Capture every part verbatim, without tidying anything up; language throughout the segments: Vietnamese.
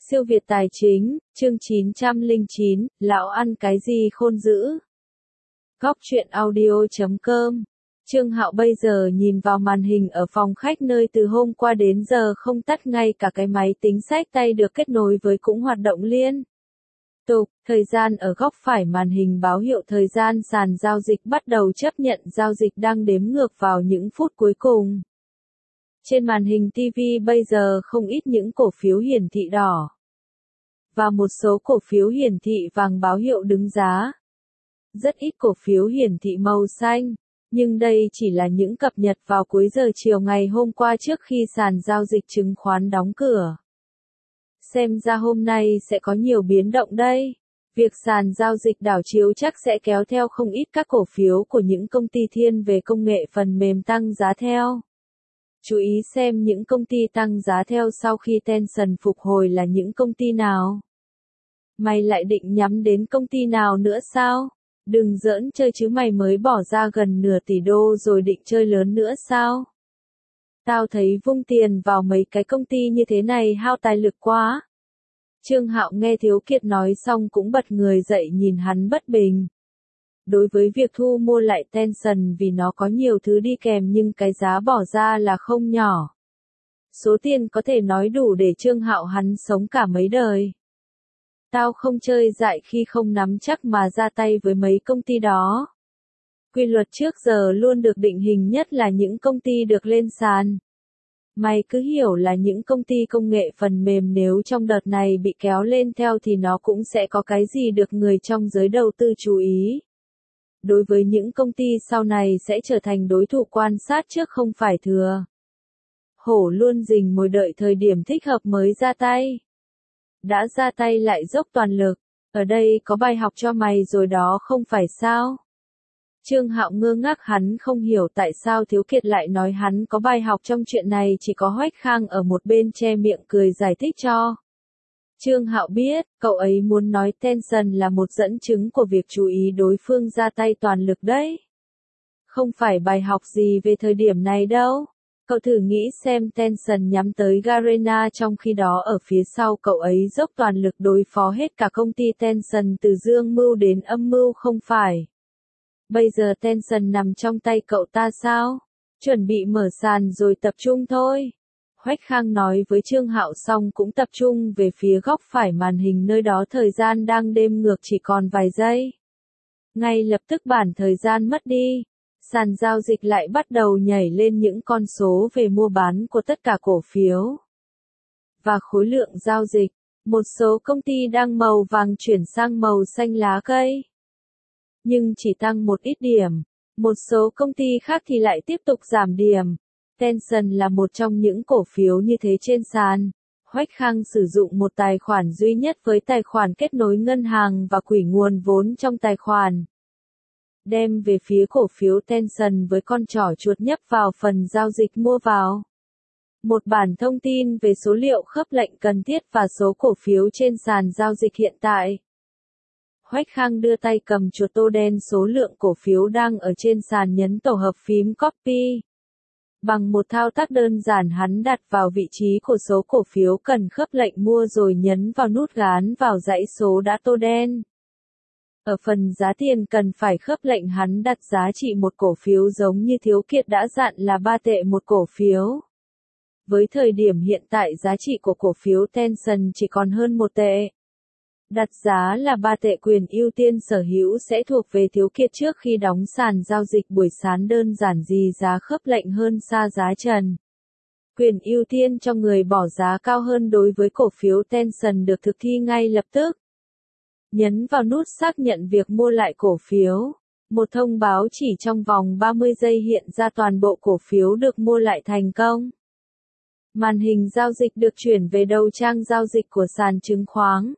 Siêu Việt Tài Chính, chương chín trăm lẻ chín, lão ăn cái gì khôn dữ. Góc truyện audio chấm com. Trương Hạo bây giờ nhìn vào màn hình ở phòng khách nơi từ hôm qua đến giờ không tắt, ngay cả cái máy tính xách tay được kết nối với cũng hoạt động liên tục. Thời gian ở góc phải màn hình báo hiệu thời gian sàn giao dịch bắt đầu chấp nhận giao dịch đang đếm ngược vào những phút cuối cùng. Trên màn hình ti vi bây giờ không ít những cổ phiếu hiển thị đỏ và một số cổ phiếu hiển thị vàng báo hiệu đứng giá. Rất ít cổ phiếu hiển thị màu xanh, nhưng đây chỉ là những cập nhật vào cuối giờ chiều ngày hôm qua trước khi sàn giao dịch chứng khoán đóng cửa. Xem ra hôm nay sẽ có nhiều biến động đây. Việc sàn giao dịch đảo chiều chắc sẽ kéo theo không ít các cổ phiếu của những công ty thiên về công nghệ phần mềm tăng giá theo. Chú ý xem những công ty tăng giá theo sau khi Tencent phục hồi là những công ty nào. Mày lại định nhắm đến công ty nào nữa sao? Đừng giỡn chơi chứ, mày mới bỏ ra gần nửa tỷ đô rồi định chơi lớn nữa sao? Tao thấy vung tiền vào mấy cái công ty như thế này hao tài lực quá. Trương Hạo nghe Thiếu Kiệt nói xong cũng bật người dậy nhìn hắn bất bình. Đối với việc thu mua lại Tencent vì nó có nhiều thứ đi kèm nhưng cái giá bỏ ra là không nhỏ. Số tiền có thể nói đủ để Trương Hạo hắn sống cả mấy đời. Tao không chơi dại khi không nắm chắc mà ra tay với mấy công ty đó. Quy luật trước giờ luôn được định hình nhất là những công ty được lên sàn. Mày cứ hiểu là những công ty công nghệ phần mềm nếu trong đợt này bị kéo lên theo thì nó cũng sẽ có cái gì được người trong giới đầu tư chú ý. Đối với những công ty sau này sẽ trở thành đối thủ quan sát trước không phải thừa. Hổ luôn rình mồi đợi thời điểm thích hợp mới ra tay. Đã ra tay lại dốc toàn lực, ở đây có bài học cho mày rồi đó không phải sao? Trương Hạo ngơ ngác, hắn không hiểu tại sao Thiếu Kiệt lại nói hắn có bài học trong chuyện này, chỉ có Hoách Khang ở một bên che miệng cười giải thích cho. Trương Hạo biết, cậu ấy muốn nói Tencent là một dẫn chứng của việc chú ý đối phương ra tay toàn lực đấy. Không phải bài học gì về thời điểm này đâu. Cậu thử nghĩ xem, Tencent nhắm tới Garena trong khi đó ở phía sau cậu ấy dốc toàn lực đối phó hết cả công ty Tencent từ dương mưu đến âm mưu không phải. Bây giờ Tencent nằm trong tay cậu ta sao? Chuẩn bị mở sàn rồi tập trung thôi. Hoách Khang nói với Trương Hạo xong cũng tập trung về phía góc phải màn hình nơi đó thời gian đang đếm ngược chỉ còn vài giây. Ngay lập tức bản thời gian mất đi. Sàn giao dịch lại bắt đầu nhảy lên những con số về mua bán của tất cả cổ phiếu và khối lượng giao dịch. Một số công ty đang màu vàng chuyển sang màu xanh lá cây, nhưng chỉ tăng một ít điểm. Một số công ty khác thì lại tiếp tục giảm điểm. Tencent là một trong những cổ phiếu như thế trên sàn. Hoách Khang sử dụng một tài khoản duy nhất với tài khoản kết nối ngân hàng và quỹ nguồn vốn trong tài khoản. Đem về phía cổ phiếu Tencent với con trỏ chuột nhấp vào phần giao dịch mua vào. Một bản thông tin về số liệu khớp lệnh cần thiết và số cổ phiếu trên sàn giao dịch hiện tại. Hoách Khang đưa tay cầm chuột tô đen số lượng cổ phiếu đang ở trên sàn, nhấn tổ hợp phím copy. Bằng một thao tác đơn giản hắn đặt vào vị trí của số cổ phiếu cần khớp lệnh mua rồi nhấn vào nút gán vào dãy số đã tô đen. Ở phần giá tiền cần phải khớp lệnh hắn đặt giá trị một cổ phiếu giống như Thiếu Kiệt đã dặn là ba tệ một cổ phiếu. Với thời điểm hiện tại giá trị của cổ phiếu Tencent chỉ còn hơn một tệ. Đặt giá là ba tệ, quyền ưu tiên sở hữu sẽ thuộc về Thiếu Kiệt trước khi đóng sàn giao dịch buổi sáng, đơn giản gì giá khớp lệnh hơn xa giá trần. Quyền ưu tiên cho người bỏ giá cao hơn đối với cổ phiếu Tencent được thực thi ngay lập tức. Nhấn vào nút xác nhận việc mua lại cổ phiếu. Một thông báo chỉ trong vòng ba mươi giây hiện ra toàn bộ cổ phiếu được mua lại thành công. Màn hình giao dịch được chuyển về đầu trang giao dịch của sàn chứng khoán.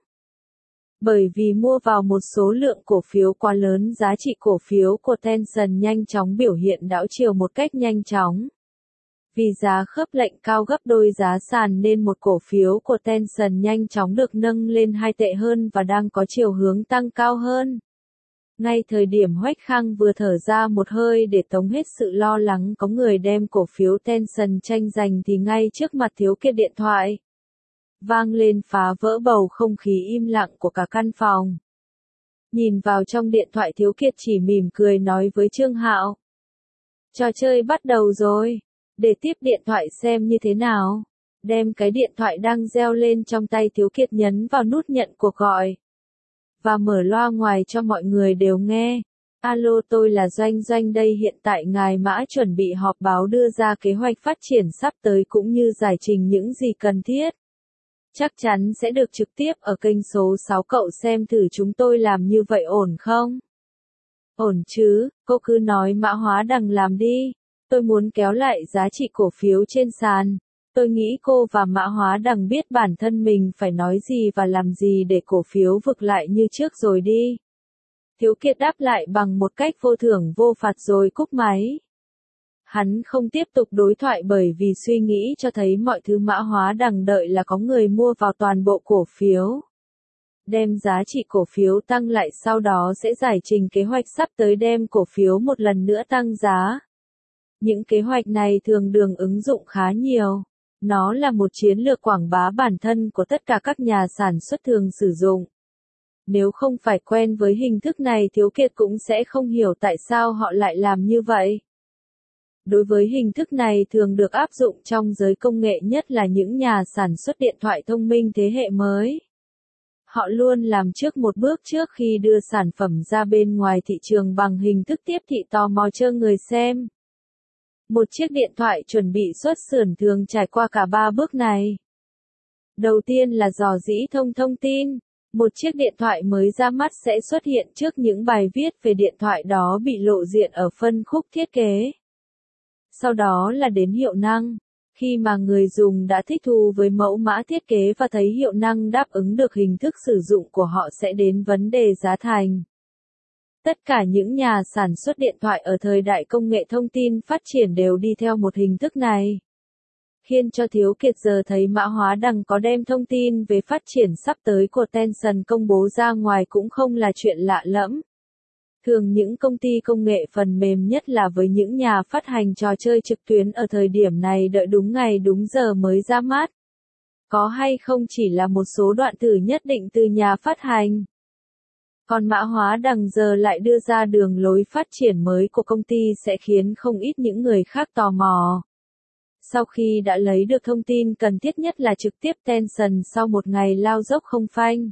Bởi vì mua vào một số lượng cổ phiếu quá lớn, giá trị cổ phiếu của Tencent nhanh chóng biểu hiện đảo chiều một cách nhanh chóng. Vì giá khớp lệnh cao gấp đôi giá sàn nên một cổ phiếu của Tencent nhanh chóng được nâng lên hai tệ hơn và đang có chiều hướng tăng cao hơn. Ngay thời điểm Hoách Khang vừa thở ra một hơi để tống hết sự lo lắng có người đem cổ phiếu Tencent tranh giành thì ngay trước mặt Thiếu Kiệt điện thoại vang lên phá vỡ bầu không khí im lặng của cả căn phòng. Nhìn vào trong điện thoại Thiếu Kiệt chỉ mỉm cười nói với Trương Hạo. Trò chơi bắt đầu rồi, để tiếp điện thoại xem như thế nào. Đem cái điện thoại đang reo lên trong tay Thiếu Kiệt nhấn vào nút nhận cuộc gọi. Và mở loa ngoài cho mọi người đều nghe. Alo, tôi là Doanh Doanh đây, hiện tại ngài Mã chuẩn bị họp báo đưa ra kế hoạch phát triển sắp tới cũng như giải trình những gì cần thiết. Chắc chắn sẽ được trực tiếp ở kênh số sáu, cậu xem thử chúng tôi làm như vậy ổn không? Ổn chứ, cô cứ nói Mã Hóa Đằng làm đi. Tôi muốn kéo lại giá trị cổ phiếu trên sàn. Tôi nghĩ cô và Mã Hóa Đằng biết bản thân mình phải nói gì và làm gì để cổ phiếu vực lại như trước rồi đi. Thiếu Kiệt đáp lại bằng một cách vô thưởng vô phạt rồi cúp máy. Hắn không tiếp tục đối thoại bởi vì suy nghĩ cho thấy mọi thứ Mã Hóa Đằng đợi là có người mua vào toàn bộ cổ phiếu. Đem giá trị cổ phiếu tăng lại, sau đó sẽ giải trình kế hoạch sắp tới đem cổ phiếu một lần nữa tăng giá. Những kế hoạch này thường được ứng dụng khá nhiều. Nó là một chiến lược quảng bá bản thân của tất cả các nhà sản xuất thường sử dụng. Nếu không phải quen với hình thức này, Thiếu Kiệt cũng sẽ không hiểu tại sao họ lại làm như vậy. Đối với hình thức này thường được áp dụng trong giới công nghệ, nhất là những nhà sản xuất điện thoại thông minh thế hệ mới. Họ luôn làm trước một bước trước khi đưa sản phẩm ra bên ngoài thị trường bằng hình thức tiếp thị tò mò cho người xem. Một chiếc điện thoại chuẩn bị xuất xưởng thường trải qua cả ba bước này. Đầu tiên là dò dỉ thông thông tin. Một chiếc điện thoại mới ra mắt sẽ xuất hiện trước những bài viết về điện thoại đó bị lộ diện ở phân khúc thiết kế. Sau đó là đến hiệu năng. Khi mà người dùng đã thích thú với mẫu mã thiết kế và thấy hiệu năng đáp ứng được hình thức sử dụng của họ sẽ đến vấn đề giá thành. Tất cả những nhà sản xuất điện thoại ở thời đại công nghệ thông tin phát triển đều đi theo một hình thức này. Khiến cho Thiếu Kiệt giờ thấy Mã Hóa Đằng có đem thông tin về phát triển sắp tới của Tencent công bố ra ngoài cũng không là chuyện lạ lẫm. Thường những công ty công nghệ phần mềm, nhất là với những nhà phát hành trò chơi trực tuyến ở thời điểm này, đợi đúng ngày đúng giờ mới ra mắt. Có hay không chỉ là một số đoạn thử nhất định từ nhà phát hành. Còn Mã Hóa Đằng giờ lại đưa ra đường lối phát triển mới của công ty sẽ khiến không ít những người khác tò mò. Sau khi đã lấy được thông tin cần thiết, nhất là trực tiếp Tencent sau một ngày lao dốc không phanh,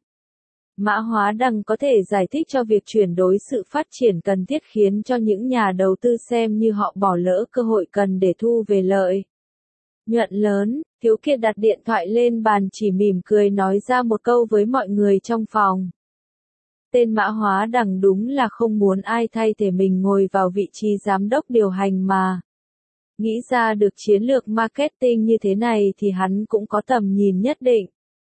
Mã Hóa Đằng có thể giải thích cho việc chuyển đổi sự phát triển cần thiết, khiến cho những nhà đầu tư xem như họ bỏ lỡ cơ hội cần để thu về lợi nhuận lớn. Thiếu Kiệt đặt điện thoại lên bàn, chỉ mỉm cười nói ra một câu với mọi người trong phòng. Tên Mã Hóa Đằng đúng là không muốn ai thay thế mình ngồi vào vị trí giám đốc điều hành mà. Nghĩ ra được chiến lược marketing như thế này thì hắn cũng có tầm nhìn nhất định.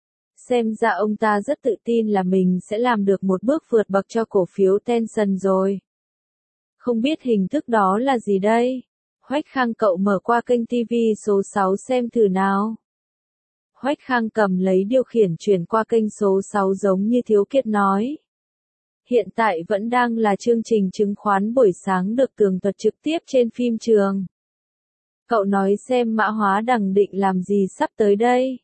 Xem ra ông ta rất tự tin là mình sẽ làm được một bước vượt bậc cho cổ phiếu Tencent rồi. Không biết hình thức đó là gì đây? Hoách Khang, cậu mở qua kênh ti vi số sáu xem thử nào. Hoách Khang cầm lấy điều khiển chuyển qua kênh số sáu giống như Thiếu Kiệt nói. Hiện tại vẫn đang là chương trình chứng khoán buổi sáng được tường thuật trực tiếp trên phim trường. Cậu nói xem Mã Hóa Đằng định làm gì sắp tới đây.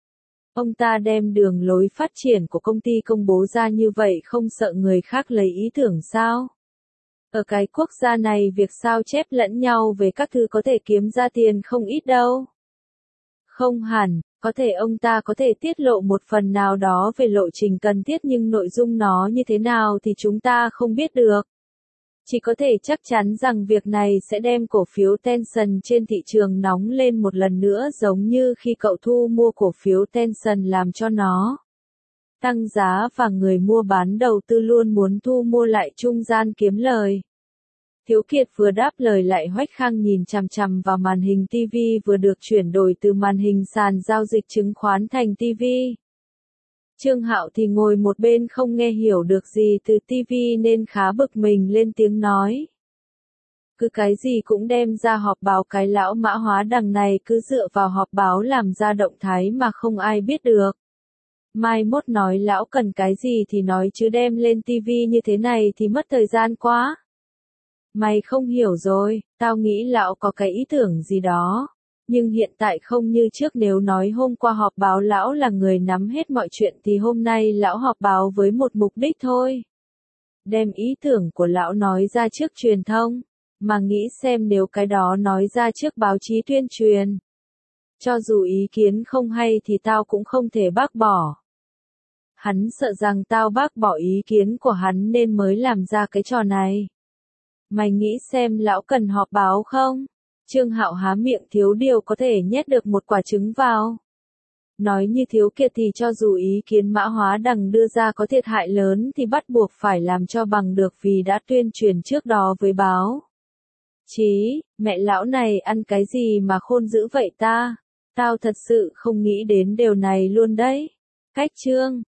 Ông ta đem đường lối phát triển của công ty công bố ra như vậy không sợ người khác lấy ý tưởng sao? Ở cái quốc gia này việc sao chép lẫn nhau về các thứ có thể kiếm ra tiền không ít đâu. Không hẳn, có thể ông ta có thể tiết lộ một phần nào đó về lộ trình cần thiết, nhưng nội dung nó như thế nào thì chúng ta không biết được. Chỉ có thể chắc chắn rằng việc này sẽ đem cổ phiếu Tencent trên thị trường nóng lên một lần nữa, giống như khi cậu thu mua cổ phiếu Tencent làm cho nó tăng giá và người mua bán đầu tư luôn muốn thu mua lại trung gian kiếm lời. Thiếu Kiệt vừa đáp lời lại Hoách Khang nhìn chằm chằm vào màn hình ti vi vừa được chuyển đổi từ màn hình sàn giao dịch chứng khoán thành ti vi. Trương Hạo thì ngồi một bên không nghe hiểu được gì từ ti vi nên khá bực mình lên tiếng nói. Cứ cái gì cũng đem ra họp báo, cái lão Mã Hóa Đằng này cứ dựa vào họp báo làm ra động thái mà không ai biết được. Mai mốt nói lão cần cái gì thì nói chứ đem lên ti vi như thế này thì mất thời gian quá. Mày không hiểu rồi, tao nghĩ lão có cái ý tưởng gì đó. Nhưng hiện tại không như trước, nếu nói hôm qua họp báo lão là người nắm hết mọi chuyện thì hôm nay lão họp báo với một mục đích thôi. Đem ý tưởng của lão nói ra trước truyền thông, mà nghĩ xem nếu cái đó nói ra trước báo chí tuyên truyền. Cho dù ý kiến không hay thì tao cũng không thể bác bỏ. Hắn sợ rằng tao bác bỏ ý kiến của hắn nên mới làm ra cái trò này. Mày nghĩ xem lão cần họp báo không? Trương Hạo há miệng thiếu điều có thể nhét được một quả trứng vào. Nói như thiếu kiệt thì cho dù ý kiến Mã Hóa Đằng đưa ra có thiệt hại lớn thì bắt buộc phải làm cho bằng được vì đã tuyên truyền trước đó với báo chí. Mẹ lão này ăn cái gì mà khôn dữ vậy ta? Tao thật sự không nghĩ đến điều này luôn đấy. Cách chương